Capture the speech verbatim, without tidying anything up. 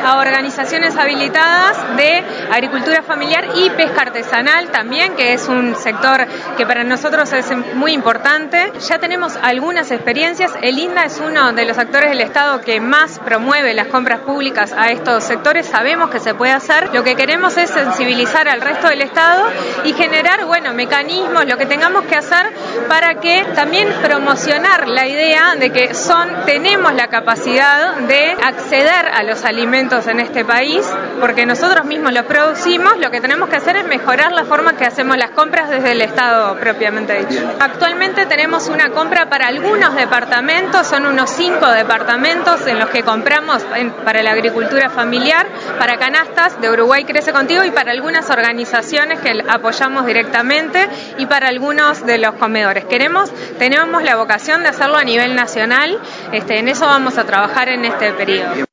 a organizaciones habilitadas de agricultura familiar y pesca artesanal también, que es un sector que para nosotros es muy importante. Ya tenemos algunas experiencias. El INDA es uno de los actores del Estado que más promueve las compras públicas a estos sectores. Sabemos que se puede hacer. Lo que queremos es sensibilizar al resto del Estado y generar, bueno, mecanismos, lo que tengamos que hacer para que también promocionar la idea de que son, tenemos la capacidad de acceder a los alimentos en este país, porque nosotros mismos los producimos. Lo que tenemos que hacer es mejorar la forma que hacemos las compras desde el Estado propiamente dicho. Actualmente tenemos una compra para algunos departamentos, son unos cinco departamentos en los que compramos en, para la agricultura familiar, para canastas de Uruguay Crece Contigo y para algunas organizaciones que apoyamos directamente y para algunos de los comedores. Queremos, tenemos la vocación de hacerlo a nivel nacional, este, en eso vamos a trabajar en este periodo.